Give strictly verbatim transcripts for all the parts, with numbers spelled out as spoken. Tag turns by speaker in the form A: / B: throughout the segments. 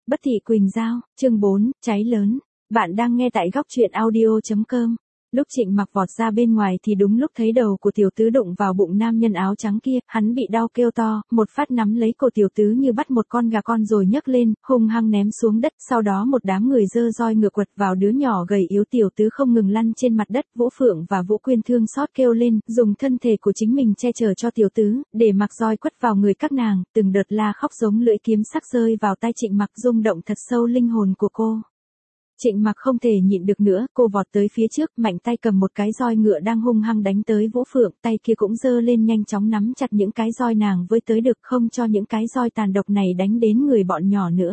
A: Bất thị Quỳnh Giao, chương bốn, cháy lớn. Bạn đang nghe tại góc truyện audio chấm com. Lúc Trịnh Mặc vọt ra bên ngoài thì đúng lúc thấy đầu của tiểu tứ đụng vào bụng nam nhân áo trắng kia, hắn bị đau kêu to, một phát nắm lấy cổ tiểu tứ như bắt một con gà con rồi nhấc lên, hung hăng ném xuống đất, sau đó một đám người giơ roi ngựa quật vào đứa nhỏ gầy yếu tiểu tứ không ngừng lăn trên mặt đất. Vũ Phượng và Vũ Quyên thương xót kêu lên, dùng thân thể của chính mình che chở cho tiểu tứ, để mặc roi quất vào người các nàng, từng đợt la khóc giống lưỡi kiếm sắc rơi vào tai Trịnh Mặc rung động thật sâu linh hồn của cô. Trịnh Mặc không thể nhịn được nữa, cô vọt tới phía trước, mạnh tay cầm một cái roi ngựa đang hung hăng đánh tới Vũ Phượng, tay kia cũng giơ lên nhanh chóng nắm chặt những cái roi nàng với tới được, không cho những cái roi tàn độc này đánh đến người bọn nhỏ nữa.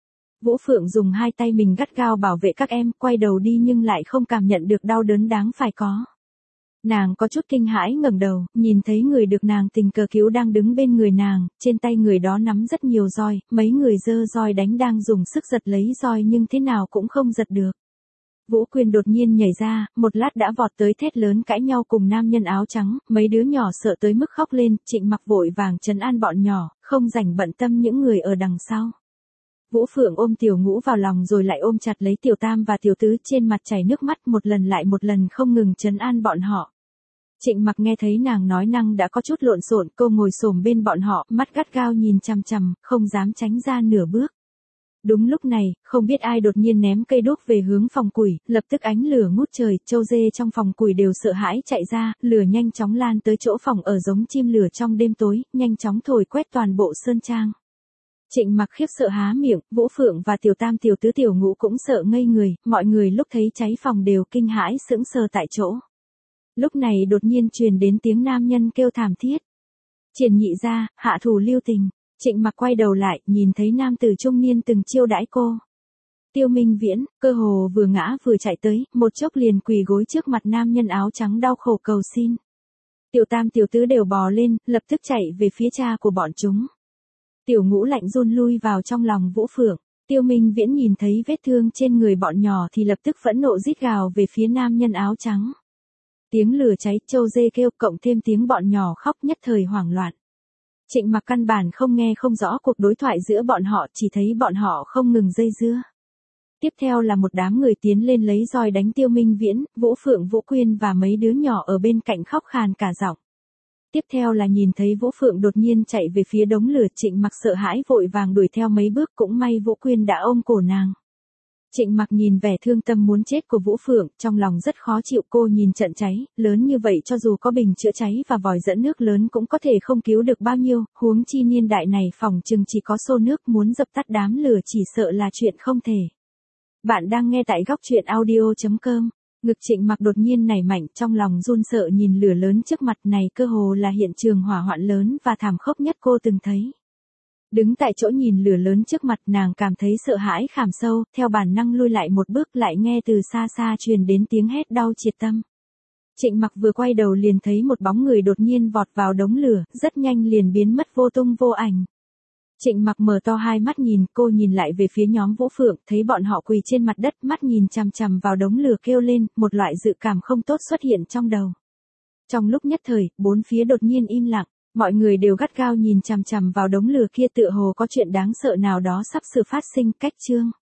A: Vũ Phượng dùng hai tay mình gắt gao bảo vệ các em, quay đầu đi nhưng lại không cảm nhận được đau đớn đáng phải có. Nàng có chút kinh hãi ngẩng đầu, nhìn thấy người được nàng tình cờ cứu đang đứng bên người nàng, trên tay người đó nắm rất nhiều roi, mấy người giơ roi đánh đang dùng sức giật lấy roi nhưng thế nào cũng không giật được. Vũ Quyên đột nhiên nhảy ra, một lát đã vọt tới thét lớn cãi nhau cùng nam nhân áo trắng, mấy đứa nhỏ sợ tới mức khóc lên. Trịnh Mặc vội vàng trấn an bọn nhỏ, không rảnh bận tâm những người ở đằng sau. Vũ Phượng ôm Tiểu Ngũ vào lòng rồi lại ôm chặt lấy Tiểu Tam và Tiểu Tứ, trên mặt chảy nước mắt, một lần lại một lần không ngừng trấn an bọn họ. Trịnh Mặc nghe thấy nàng nói năng đã có chút lộn xộn, cô ngồi xổm bên bọn họ, mắt gắt gao nhìn chằm chằm, không dám tránh ra nửa bước. Đúng lúc này, không biết ai đột nhiên ném cây đuốc về hướng phòng củi, lập tức ánh lửa ngút trời, trâu dê trong phòng củi đều sợ hãi chạy ra, lửa nhanh chóng lan tới chỗ phòng ở giống chim lửa trong đêm tối, nhanh chóng thổi quét toàn bộ sơn trang. Trịnh Mặc khiếp sợ há miệng, Vũ Phượng và Tiểu Tam Tiểu Tứ Tiểu Ngũ cũng sợ ngây người, mọi người lúc thấy cháy phòng đều kinh hãi sững sờ tại chỗ. Lúc này đột nhiên truyền đến tiếng nam nhân kêu thảm thiết. Triển nhị gia, hạ thủ lưu tình. Trịnh Mặc quay đầu lại, nhìn thấy nam tử trung niên từng chiêu đãi cô. Tiêu Minh Viễn, cơ hồ vừa ngã vừa chạy tới, một chốc liền quỳ gối trước mặt nam nhân áo trắng đau khổ cầu xin. Tiểu Tam Tiểu Tứ đều bò lên, lập tức chạy về phía cha của bọn chúng. Tiểu Ngũ lạnh run lui vào trong lòng Vũ Phượng. Tiêu Minh Viễn nhìn thấy vết thương trên người bọn nhỏ thì lập tức phẫn nộ rít gào về phía nam nhân áo trắng. Tiếng lửa cháy, trâu dê kêu, cộng thêm tiếng bọn nhỏ khóc, nhất thời hoảng loạn. Trịnh Mặc căn bản không nghe không rõ cuộc đối thoại giữa bọn họ, chỉ thấy bọn họ không ngừng dây dưa. Tiếp theo là một đám người tiến lên lấy roi đánh Tiêu Minh Viễn, Vũ Phượng, Vũ Quyên và mấy đứa nhỏ ở bên cạnh khóc khàn cả giọng. Tiếp theo là nhìn thấy Vũ Phượng đột nhiên chạy về phía đống lửa, Trịnh Mặc sợ hãi vội vàng đuổi theo mấy bước, cũng may Vũ Quyên đã ôm cổ nàng. Trịnh Mặc nhìn vẻ thương tâm muốn chết của Vũ Phượng, trong lòng rất khó chịu. Cô nhìn trận cháy, lớn như vậy cho dù có bình chữa cháy và vòi dẫn nước lớn cũng có thể không cứu được bao nhiêu, huống chi niên đại này phòng chừng chỉ có xô nước, muốn dập tắt đám lửa chỉ sợ là chuyện không thể. Bạn đang nghe tại góc truyện audio chấm com. Ngực Trịnh Mặc đột nhiên nảy mạnh, trong lòng run sợ nhìn lửa lớn trước mặt này, cơ hồ là hiện trường hỏa hoạn lớn và thảm khốc nhất cô từng thấy. Đứng tại chỗ nhìn lửa lớn trước mặt, nàng cảm thấy sợ hãi khảm sâu, theo bản năng lui lại một bước, lại nghe từ xa xa truyền đến tiếng hét đau triệt tâm. Trịnh Mặc vừa quay đầu liền thấy một bóng người đột nhiên vọt vào đống lửa, rất nhanh liền biến mất vô tung vô ảnh. Trịnh Mặc mở to hai mắt nhìn, cô nhìn lại về phía nhóm Vũ Phượng, thấy bọn họ quỳ trên mặt đất, mắt nhìn chằm chằm vào đống lửa kêu lên, một loại dự cảm không tốt xuất hiện trong đầu. Trong lúc nhất thời, bốn phía đột nhiên im lặng. Mọi người đều gắt gao nhìn chằm chằm vào đống lửa kia, tựa hồ có chuyện đáng sợ nào đó sắp sửa phát sinh. Cách chương